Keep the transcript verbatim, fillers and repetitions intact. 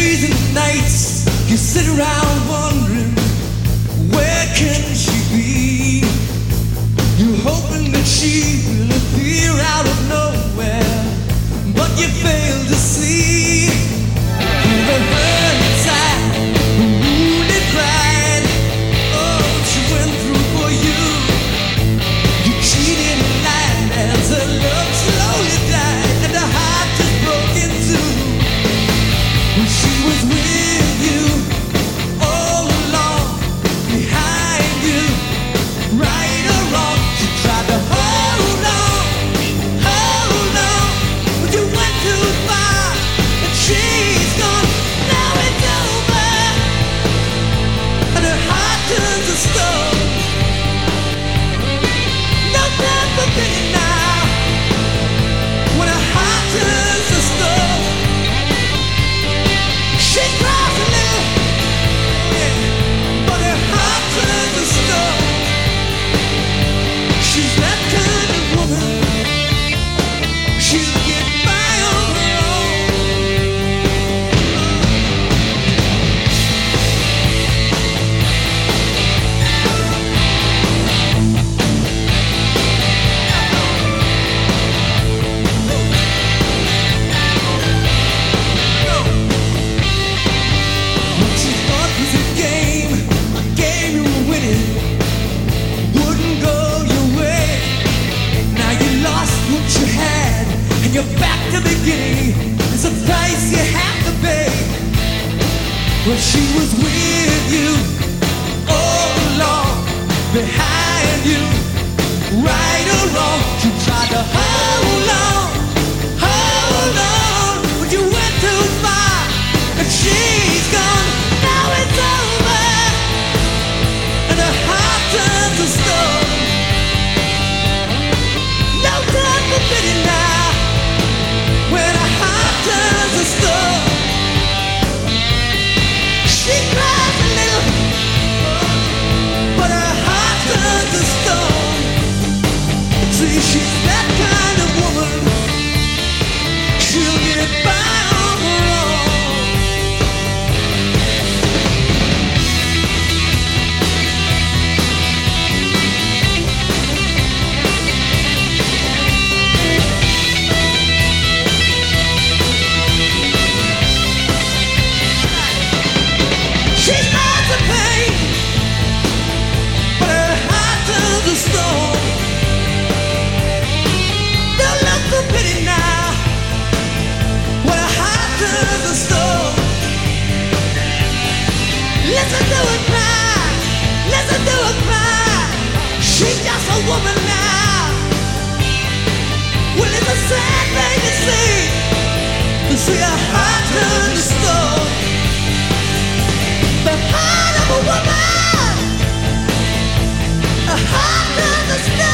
days and nights you sit around wondering, where can she be? You're hoping that she will appear out of nowhere, but you fail to see. Through the hurt inside, the wounded pride, oh, she went through for you. You cheated and lied as her love slowly died, and her heart just broke in two. When she was with you, all along, behind you, right or wrong, she tried to hold on, hold on, but you went too far, and she's gone. Now it's over, and her heart turns to stone. No time for pity now, when her heart turns to stone. She cries a little, yeah, but her heart turns to stone. She's that kind of woman, she'll get by on her own. What she thought was a game, a game you were winning, wouldn't go your way. Now you lost what you had, and you're back to beginning. It's a price you have to pay. Well, she was with you all along, behind you, right or wrong. She tried to hold on, hold on, but you went too far, and she's gone. Now it's over, and her heart turns to stone. No time for pity now, when her heart turns to stone. She cries a little, but her heart turns to stone. See, she's that kind of woman, she'll get by on her own. She's not the pain, but her heart turns to stone. Don't look for pity now, when her heart turns to stone. Listen to her cry, listen to her cry. She's just a woman now. Well, it's a sad thing to see, to see her heart turn to stone. The heart of a woman, a heart turns to stone.